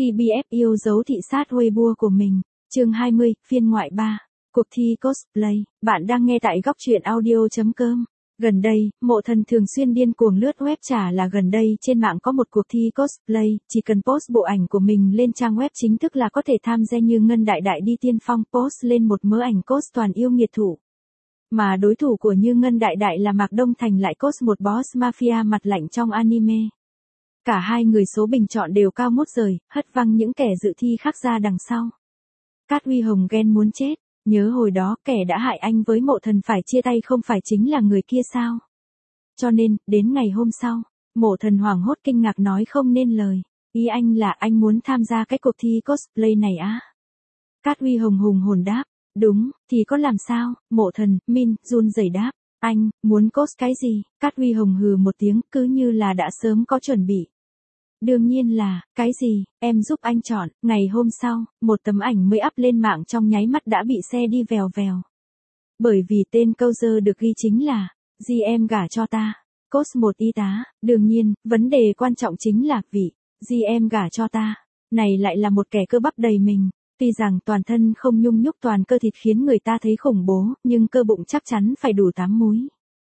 Khi BF yêu dấu thị sát Weibo của mình. Chương 20, phiên ngoại 3. Cuộc thi cosplay. Bạn đang nghe tại góc truyện audio.com. Gần đây, Mộ Thần thường xuyên điên cuồng lướt web, chả là gần đây trên mạng có một cuộc thi cosplay, chỉ cần post bộ ảnh của mình lên trang web chính thức là có thể tham gia. Như Ngân Đại Đại đi tiên phong post lên một mớ ảnh cos toàn yêu nghiệt thủ. Mà đối thủ của Như Ngân Đại Đại là Mạc Đông Thành lại cos một boss mafia mặt lạnh trong anime. Cả hai người số bình chọn đều cao mút rời, hất văng những kẻ dự thi khác ra đằng sau. Cát Huy Hồng ghen muốn chết, nhớ hồi đó kẻ đã hại anh với Mộ Thần phải chia tay không phải chính là người kia sao? Cho nên, đến ngày hôm sau, Mộ Thần hoảng hốt kinh ngạc nói không nên lời. Ý anh là anh muốn tham gia cái cuộc thi cosplay này á? Cát Huy Hồng hùng hồn đáp, đúng, thì có làm sao? Mộ Thần, run rẩy đáp, anh, muốn cos cái gì? Cát Huy Hồng hừ một tiếng, cứ như là đã sớm có chuẩn bị. Đương nhiên là, cái gì, em giúp anh chọn. Ngày hôm sau, một tấm ảnh mới up lên mạng trong nháy mắt đã bị xe đi vèo vèo. Bởi vì tên câu dơ được ghi chính là, GM gả cho ta, cos một y tá. Đương nhiên, vấn đề quan trọng chính là vị, GM gả cho ta, này lại là một kẻ cơ bắp đầy mình. Tuy rằng toàn thân không nhung nhúc toàn cơ thịt khiến người ta thấy khủng bố, nhưng cơ bụng chắc chắn phải đủ 8 múi.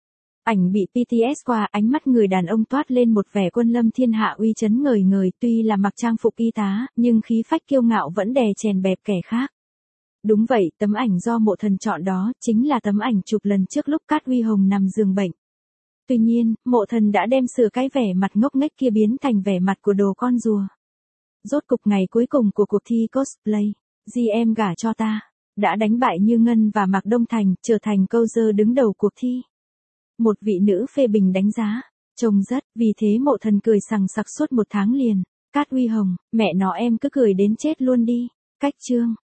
Ảnh bị PTS qua, ánh mắt người đàn ông toát lên một vẻ quân lâm thiên hạ uy chấn ngời ngời. Tuy là mặc trang phục y tá, nhưng khí phách kiêu ngạo vẫn đè chèn bẹp kẻ khác. Đúng vậy, tấm ảnh do Mộ Thần chọn đó, chính là tấm ảnh chụp lần trước lúc Cát Huy Hồng nằm giường bệnh. Tuy nhiên, Mộ Thần đã đem sửa cái vẻ mặt ngốc nghếch kia biến thành vẻ mặt của đồ con rùa. Rốt cục ngày cuối cùng của cuộc thi cosplay, GM gả cho ta, đã đánh bại Như Ngân và Mạc Đông Thành, trở thành câu dơ đứng đầu cuộc thi. Một vị nữ phê bình đánh giá, trông rất, vì thế Mộ Thần cười sằng sặc suốt 1 tháng liền. Cát Huy Hồng, mẹ nó em cứ cười đến chết luôn đi. Cách chương.